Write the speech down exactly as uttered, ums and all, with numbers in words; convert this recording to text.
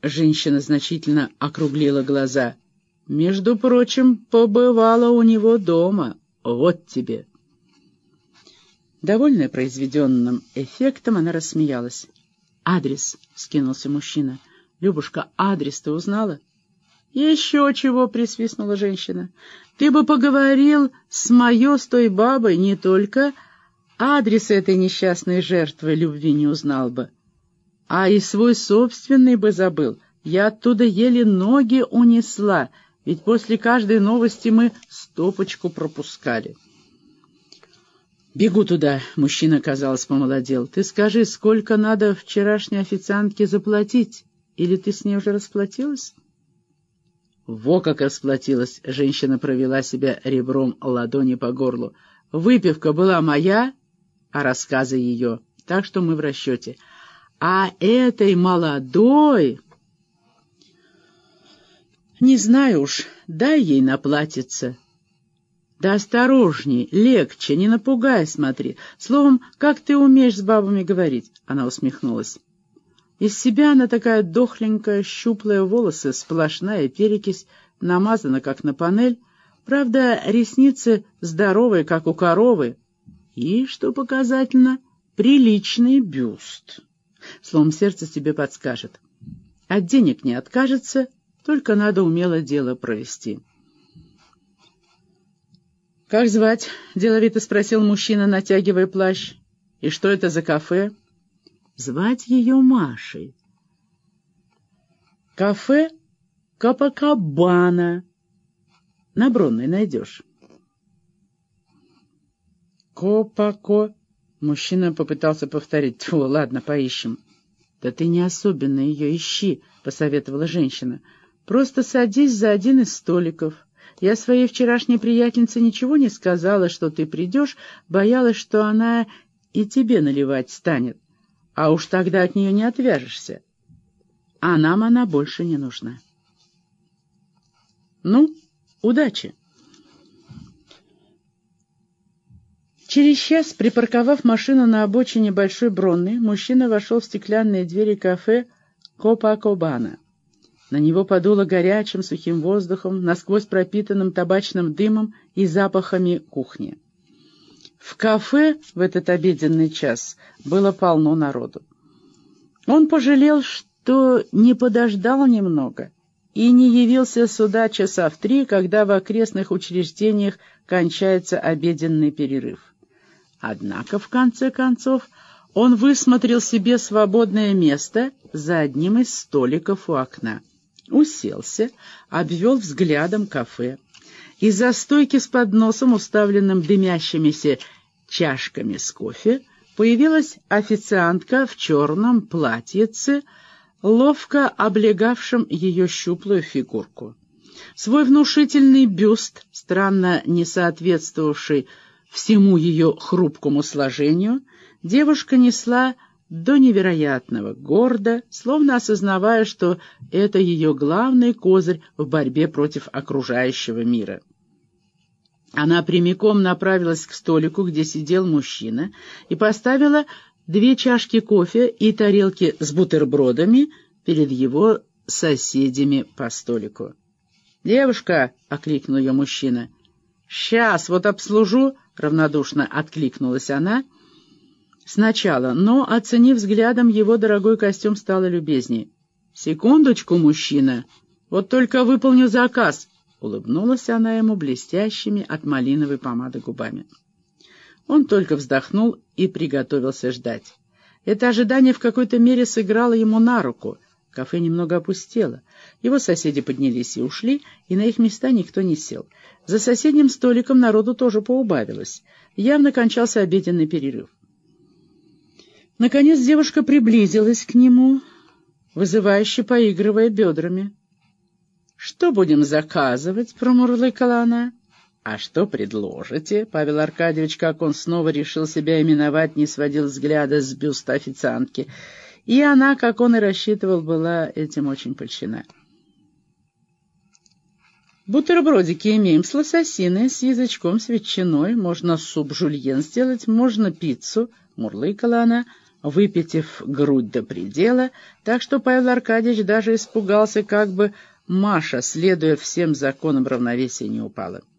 Женщина значительно округлила глаза. «Между прочим, побывала у него дома. Вот тебе». Довольная произведенным эффектом, она рассмеялась. «Адрес», — скинулся мужчина. «Любушка, адрес ты узнала?» «Еще чего», — присвистнула женщина. «Ты бы поговорил с моё, с той бабой, не только адрес этой несчастной жертвы любви не узнал бы, а и свой собственный бы забыл. Я оттуда еле ноги унесла, ведь после каждой новости мы стопочку пропускали». «Бегу туда», — мужчина, казалось, помолодел. «Ты скажи, сколько надо вчерашней официантке заплатить? Или ты с ней уже расплатилась?» «Во как расплатилась!» — женщина провела себя ребром ладони по горлу. «Выпивка была моя, а рассказы ее, так что мы в расчете. А этой молодой...» «Не знаю уж, дай ей наплатиться». «Да осторожней, легче, не напугай, смотри. Словом, как ты умеешь с бабами говорить?» Она усмехнулась. Из себя она такая дохленькая, щуплая, волосы, сплошная перекись, намазана, как на панель. Правда, ресницы здоровые, как у коровы. И, что показательно, приличный бюст. Словом, сердце тебе подскажет. От денег не откажется, только надо умело дело провести. «Как звать?» — деловито спросил мужчина, натягивая плащ. «И что это за кафе?» «Звать ее Машей». «Кафе Копакабана. На Бронной найдешь». «Копако...» — мужчина попытался повторить. «Тьфу, ладно, поищем». «Да ты не особенно ее ищи», — посоветовала женщина. «Просто садись за один из столиков. Я своей вчерашней приятельнице ничего не сказала, что ты придешь, боялась, что она и тебе наливать станет. А уж тогда от нее не отвяжешься. А нам она больше не нужна. Ну, удачи!» Через час, припарковав машину на обочине Большой Бронной, мужчина вошел в стеклянные двери кафе Копакабана. На него подуло горячим сухим воздухом, насквозь пропитанным табачным дымом и запахами кухни. В кафе в этот обеденный час было полно народу. Он пожалел, что не подождал немного и не явился сюда часа в три, когда в окрестных учреждениях кончается обеденный перерыв. Однако, в конце концов, он высмотрел себе свободное место за одним из столиков у окна. Уселся, обвел взглядом кафе. Из-за стойки с подносом, уставленным дымящимися чашками с кофе, появилась официантка в черном платьице, ловко облегавшем ее щуплую фигурку. Свой внушительный бюст, странно не соответствовавший всему ее хрупкому сложению, девушка несла до невероятного гордо, словно осознавая, что это ее главный козырь в борьбе против окружающего мира. Она прямиком направилась к столику, где сидел мужчина, и поставила две чашки кофе и тарелки с бутербродами перед его соседями по столику. «Девушка!» — окликнул ее мужчина. «Сейчас, вот обслужу!» — равнодушно откликнулась она. Сначала, но, оценив взглядом его дорогой костюм, стало любезней. «Секундочку, мужчина, вот только выполню заказ», — улыбнулась она ему блестящими от малиновой помады губами. Он только вздохнул и приготовился ждать. Это ожидание в какой-то мере сыграло ему на руку. Кафе немного опустело. Его соседи поднялись и ушли, и на их места никто не сел. За соседним столиком народу тоже поубавилось. Явно кончался обеденный перерыв. Наконец девушка приблизилась к нему, вызывающе поигрывая бедрами. «Что будем заказывать?» — промурлыкала она. «А что предложите?» — Павел Аркадьевич, как он снова решил себя именовать, не сводил взгляда с бюста официантки. И она, как он и рассчитывал, была этим очень польщена. «Бутербродики имеем с лососиной, с язычком, с ветчиной. Можно суп жульен сделать, можно пиццу», — мурлыкала она, выпитив грудь до предела, так что Павел Аркадьевич даже испугался, как бы Маша, следуя всем законам равновесия, не упала.